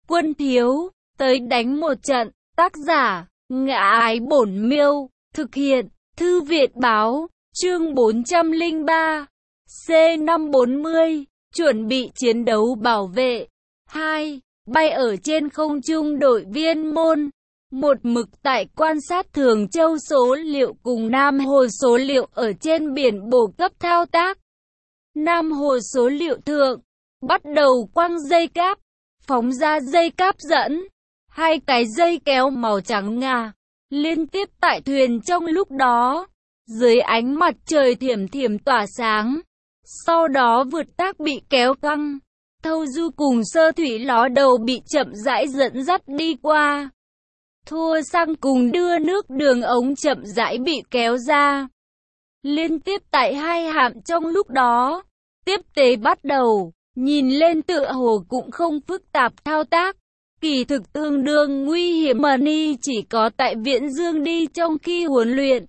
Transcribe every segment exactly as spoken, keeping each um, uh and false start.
quân thiếu, tới đánh một trận. Tác giả, Ngã Ái Bổn Miêu, thực hiện, Thư viện Báo, chương bốn trăm lẻ ba, C năm bốn mươi, chuẩn bị chiến đấu bảo vệ. hai. Bay ở trên không trung đội viên môn. Một mực tại quan sát Thường Châu số liệu cùng Nam Hồ số liệu ở trên biển bổ cấp thao tác. Nam Hồ số liệu thượng, bắt đầu quăng dây cáp, phóng ra dây cáp dẫn. Hai cái dây kéo màu trắng ngà, liên tiếp tại thuyền trong lúc đó, dưới ánh mặt trời thiểm thiểm tỏa sáng. Sau đó vượt tác bị kéo căng, thâu du cùng sơ thủy ló đầu bị chậm rãi dẫn dắt đi qua. Thua xăng cùng đưa nước đường ống chậm rãi bị kéo ra. Liên tiếp tại hai hạm trong lúc đó, tiếp tế bắt đầu, nhìn lên tựa hồ cũng không phức tạp thao tác. Kỳ thực tương đương nguy hiểm, Money chỉ có tại Viễn Dương đi trong khi huấn luyện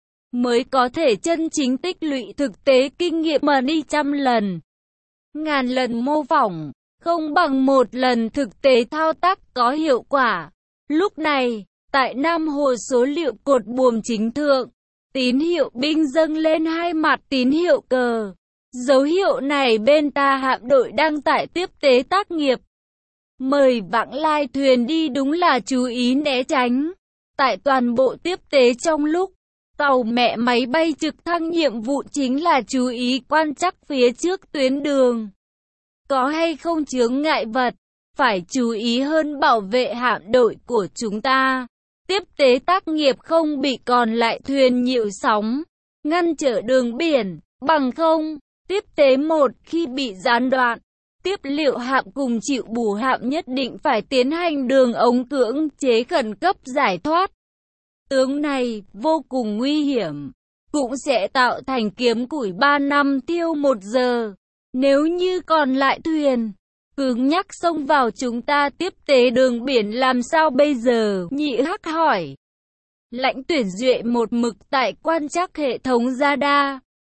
mới có thể chân chính tích lũy thực tế kinh nghiệm. Money trăm lần, ngàn lần mô phỏng, không bằng một lần thực tế thao tác có hiệu quả. Lúc này, tại Nam Hồ số liệu cột buồm chính thượng, tín hiệu binh dâng lên hai mặt tín hiệu cờ. Dấu hiệu này bên ta hạm đội đang tải tiếp tế tác nghiệp. Mời vãng lai thuyền đi, đúng là chú ý né tránh. Tại toàn bộ tiếp tế trong lúc tàu mẹ máy bay trực thăng, nhiệm vụ chính là chú ý quan trắc phía trước tuyến đường. Có hay không chướng ngại vật, phải chú ý hơn bảo vệ hạm đội của chúng ta. Tiếp tế tác nghiệp không bị còn lại thuyền nhiễu sóng, ngăn trở đường biển, bằng không, tiếp tế một khi bị gián đoạn. Tiếp liệu hạm cùng chịu bù hạm nhất định phải tiến hành đường ống cưỡng chế khẩn cấp giải thoát. Tướng này vô cùng nguy hiểm, cũng sẽ tạo thành kiếm củi ba năm tiêu một giờ. Nếu như còn lại thuyền cứng nhắc xông vào chúng ta tiếp tế đường biển làm sao bây giờ? Nhị Hắc hỏi. Lãnh Tuyển Duệ một mực tại quan trắc hệ thống radar.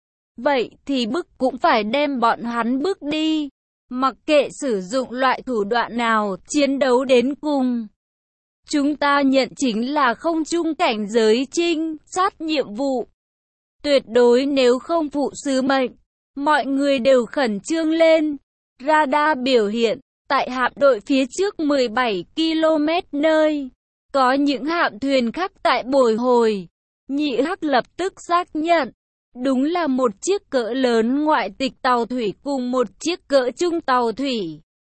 Vậy thì bức cũng phải đem bọn hắn bước đi. Mặc kệ sử dụng loại thủ đoạn nào, chiến đấu đến cùng. Chúng ta nhận chính là không trung cảnh giới trinh sát nhiệm vụ. Tuyệt đối nếu không phụ sứ mệnh, mọi người đều khẩn trương lên. Radar biểu hiện, tại hạm đội phía trước mười bảy ki lô mét nơi, có những hạm thuyền khác tại bồi hồi. Nhị Hắc lập tức xác nhận. Đúng là một chiếc cỡ lớn ngoại tịch tàu thủy cùng một chiếc cỡ trung tàu thủy.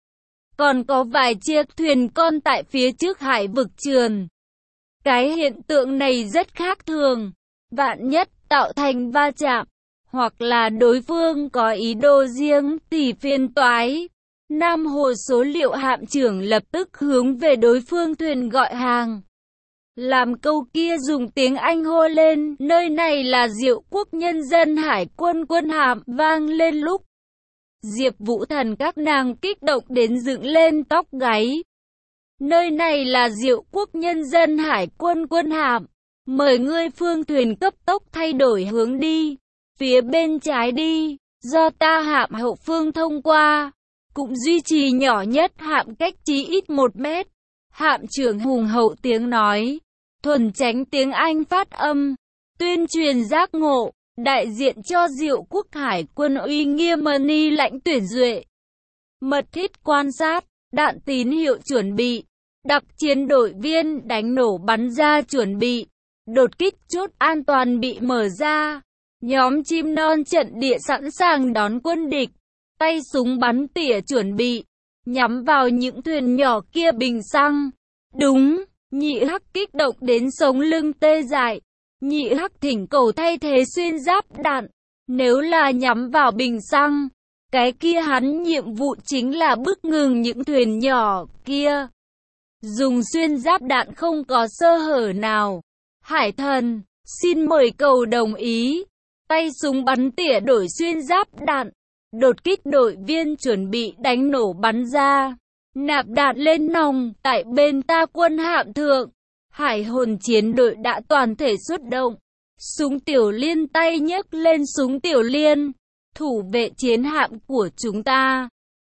Còn có vài chiếc thuyền con tại phía trước hải vực trườn. Cái hiện tượng này rất khác thường. Vạn nhất tạo thành va chạm, hoặc là đối phương có ý đồ riêng thì phiền toái. Nam Hồ số liệu hạm trưởng lập tức hướng về đối phương thuyền gọi hàng. Làm câu kia dùng tiếng Anh hô lên, nơi này là Diệu Quốc Nhân dân Hải quân quân hạm, vang lên lúc Diệp Vũ Thần các nàng kích động đến dựng lên tóc gáy. Nơi này là Diệu Quốc Nhân dân Hải quân quân hạm, mời ngươi phương thuyền cấp tốc thay đổi hướng đi, phía bên trái đi, do ta hạm hậu phương thông qua, cũng duy trì nhỏ nhất hạm cách chí ít một mét. Hạm trưởng hùng hậu tiếng nói, thuần tránh tiếng Anh phát âm, tuyên truyền giác ngộ, đại diện cho Diệu Quốc Hải quân uy nghiêm. Money Lãnh Tuyển Duệ mật thiết quan sát, đạn tín hiệu chuẩn bị, đặc chiến đội viên đánh nổ bắn ra chuẩn bị, đột kích chốt an toàn bị mở ra, nhóm chim non trận địa sẵn sàng đón quân địch, tay súng bắn tỉa chuẩn bị, nhắm vào những thuyền nhỏ kia bình xăng. Đúng, Nhị Hắc kích động đến sống lưng tê dại. Nhị Hắc thỉnh cầu thay thế xuyên giáp đạn. Nếu là nhắm vào bình xăng, cái kia hắn nhiệm vụ chính là bức ngừng những thuyền nhỏ kia. Dùng xuyên giáp đạn không có sơ hở nào. Hải Thần, xin mời cầu đồng ý. Tay súng bắn tỉa đổi xuyên giáp đạn. Đột kích đội viên chuẩn bị đánh nổ bắn ra. Nạp đạn lên nòng, tại bên ta quân hạm thượng, hải hồn chiến đội đã toàn thể xuất động. Súng tiểu liên tay nhấc lên súng tiểu liên, thủ vệ chiến hạm của chúng ta.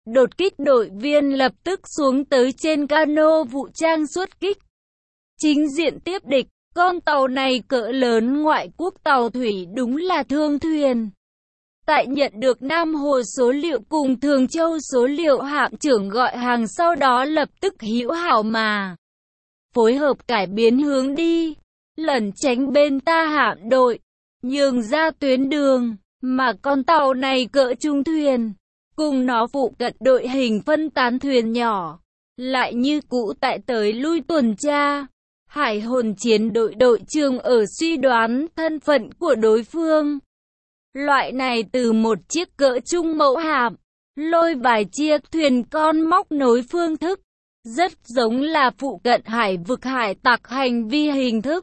Đột kích đội viên lập tức xuống tới trên cano vũ trang xuất kích. Chính diện tiếp địch, con tàu này cỡ lớn ngoại quốc tàu thủy đúng là thương thuyền. Tại nhận được Nam Hồ số liệu cùng Thường Châu số liệu, hạm trưởng gọi hàng sau đó lập tức hữu hảo mà phối hợp cải biến hướng đi, lẩn tránh bên ta hạm đội, nhường ra tuyến đường, mà con tàu này cỡ trung thuyền, cùng nó phụ cận đội hình phân tán thuyền nhỏ, lại như cũ tại tới lui tuần tra. Hải hồn chiến đội đội trưởng ở suy đoán thân phận của đối phương. Loại này từ một chiếc cỡ trung mẫu hạm, lôi vài chiếc thuyền con móc nối phương thức, rất giống là phụ cận hải vực hải tặc hành vi hình thức.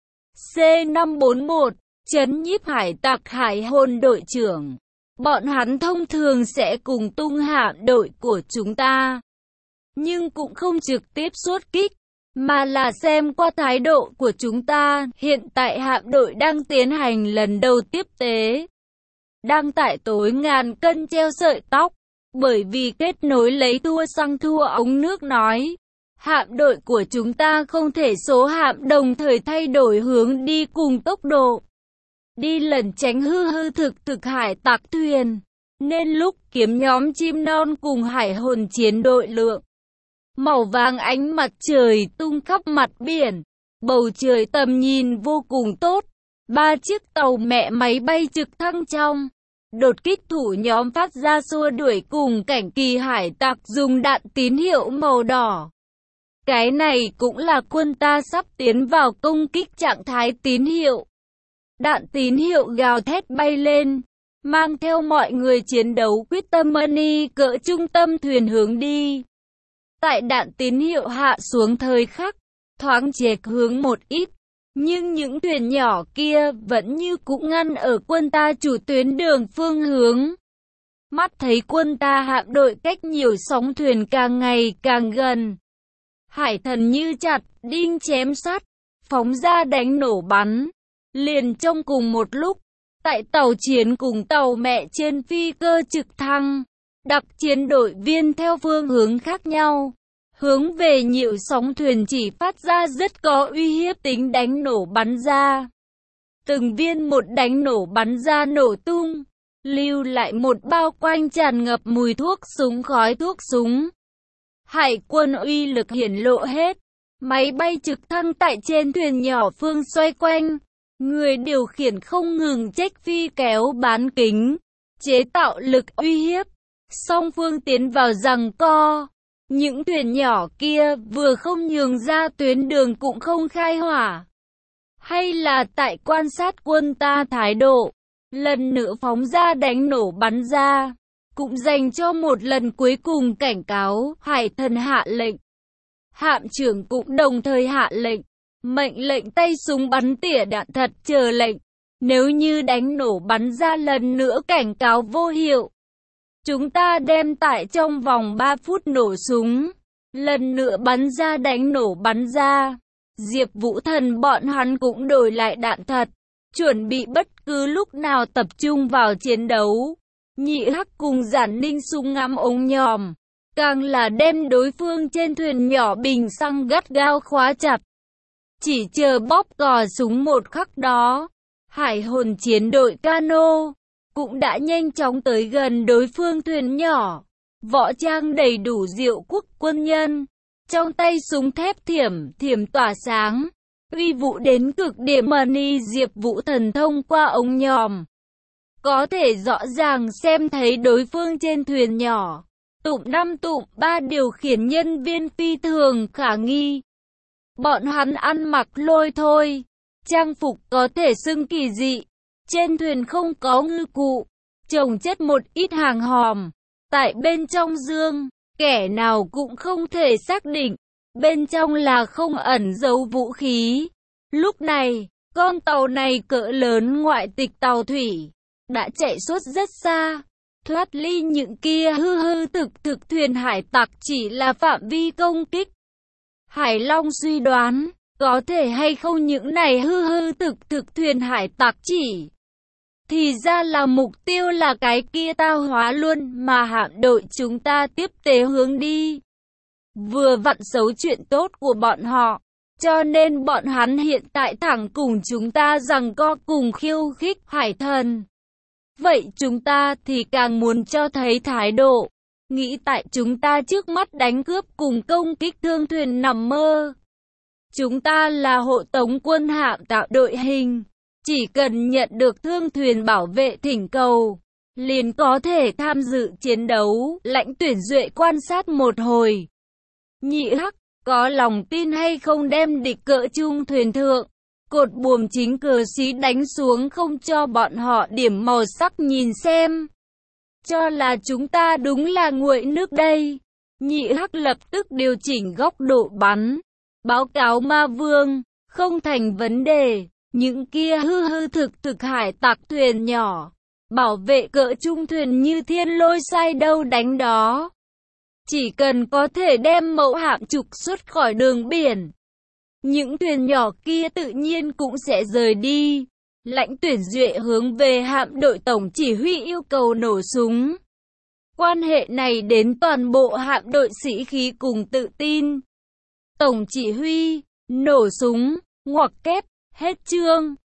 C năm bốn mốt, trấn nhiếp hải tặc hải hồn đội trưởng. Bọn hắn thông thường sẽ cùng tung hạm đội của chúng ta, nhưng cũng không trực tiếp xuất kích, mà là xem qua thái độ của chúng ta. Hiện tại hạm đội đang tiến hành lần đầu tiếp tế, đang tại tối ngàn cân treo sợi tóc, bởi vì kết nối lấy thua xăng thua ống nước nói. Hạm đội của chúng ta không thể số hạm đồng thời thay đổi hướng đi cùng tốc độ, đi lẩn tránh hư hư thực thực hải tặc thuyền, nên lúc kiếm nhóm chim non cùng hải hồn chiến đội lượng màu vàng ánh mặt trời tung khắp mặt biển, bầu trời tầm nhìn vô cùng tốt. Ba chiếc tàu mẹ máy bay trực thăng trong đột kích thủ nhóm phát ra xua đuổi cùng cảnh kỳ hải tặc dùng đạn tín hiệu màu đỏ. Cái này cũng là quân ta sắp tiến vào công kích trạng thái tín hiệu. Đạn tín hiệu gào thét bay lên, mang theo mọi người chiến đấu quyết tâm money cỡ trung tâm thuyền hướng đi. Tại đạn tín hiệu hạ xuống thời khắc, thoáng chệch hướng một ít, nhưng những thuyền nhỏ kia vẫn như cũ ngăn ở quân ta chủ tuyến đường phương hướng. Mắt thấy quân ta hạm đội cách nhiều sóng thuyền càng ngày càng gần. Hải thần như chặt đinh chém sắt, phóng ra đánh nổ bắn. Liền trong cùng một lúc, tại tàu chiến cùng tàu mẹ trên phi cơ trực thăng, đặc chiến đội viên theo phương hướng khác nhau, hướng về nhiều sóng thuyền chỉ phát ra rất có uy hiếp tính đánh nổ bắn ra. Từng viên một đánh nổ bắn ra nổ tung, lưu lại một bao quanh tràn ngập mùi thuốc súng khói thuốc súng. Hải quân uy lực hiển lộ hết, máy bay trực thăng tại trên thuyền nhỏ phương xoay quanh, người điều khiển không ngừng chếch phi kéo bán kính, chế tạo lực uy hiếp, song phương tiến vào giằng co. Những thuyền nhỏ kia vừa không nhường ra tuyến đường cũng không khai hỏa. Hay là tại quan sát quân ta thái độ, lần nữa phóng ra đánh nổ bắn ra, cũng dành cho một lần cuối cùng cảnh cáo. Hải thần hạ lệnh, hạm trưởng cũng đồng thời hạ lệnh, mệnh lệnh tay súng bắn tỉa đạn thật chờ lệnh. Nếu như đánh nổ bắn ra lần nữa cảnh cáo vô hiệu, chúng ta đem tại trong vòng ba phút nổ súng, lần nữa bắn ra đánh nổ bắn ra. Diệp Vũ Thần bọn hắn cũng đổi lại đạn thật, chuẩn bị bất cứ lúc nào tập trung vào chiến đấu. Nhị Hắc cùng Giản Ninh súng ngắm ống nhòm, càng là đem đối phương trên thuyền nhỏ bình xăng gắt gao khóa chặt. Chỉ chờ bóp cò súng một khắc đó, hải hồn chiến đội cano cũng đã nhanh chóng tới gần đối phương thuyền nhỏ, võ trang đầy đủ Diệu quốc quân nhân, trong tay súng thép thiểm thiểm tỏa sáng, uy vũ đến cực điểm. Mani Diệp Vũ Thần thông qua ống nhòm, có thể rõ ràng xem thấy đối phương trên thuyền nhỏ, tụm năm tụm ba điều khiển nhân viên phi thường khả nghi. Bọn hắn ăn mặc lôi thôi, trang phục có thể xưng kỳ dị, trên thuyền không có ngư cụ, chồng chất một ít hàng hòm, tại bên trong dương, kẻ nào cũng không thể xác định, bên trong là không ẩn giấu vũ khí. Lúc này, con tàu này cỡ lớn ngoại tịch tàu thủy, đã chạy suốt rất xa, thoát ly những kia hư hư thực thực thuyền hải tặc chỉ là phạm vi công kích. Hải Long suy đoán, có thể hay không những này hư hư thực thực thuyền hải tặc chỉ Thì ra là mục tiêu là cái kia tao hóa luôn mà hạm đội chúng ta tiếp tế hướng đi. Vừa vặn xấu chuyện tốt của bọn họ. Cho nên bọn hắn hiện tại thẳng cùng chúng ta giằng co cùng khiêu khích hải thần. Vậy chúng ta thì càng muốn cho thấy thái độ. Nghĩ tại chúng ta trước mắt đánh cướp cùng công kích thương thuyền nằm mơ. Chúng ta là hộ tống quân hạm tạo đội hình. Chỉ cần nhận được thương thuyền bảo vệ thỉnh cầu, liền có thể tham dự chiến đấu. Lãnh Tuyển Duệ quan sát một hồi. Nhị Hắc, có lòng tin hay không đem địch cỡ trung thuyền thượng, cột buồm chính cờ xí đánh xuống không cho bọn họ điểm màu sắc nhìn xem. Cho là chúng ta đúng là nguội nước đây. Nhị Hắc lập tức điều chỉnh góc độ bắn. Báo cáo Ma Vương, không thành vấn đề. Những kia hư hư thực thực hải tặc thuyền nhỏ, bảo vệ cỡ trung thuyền như thiên lôi sai đâu đánh đó. Chỉ cần có thể đem mẫu hạm trục xuất khỏi đường biển, những thuyền nhỏ kia tự nhiên cũng sẽ rời đi. Lãnh Tuyển Duệ hướng về hạm đội tổng chỉ huy yêu cầu nổ súng. Quan hệ này đến toàn bộ hạm đội sĩ khí cùng tự tin. Tổng chỉ huy, nổ súng, ngoặc kép, hết chương.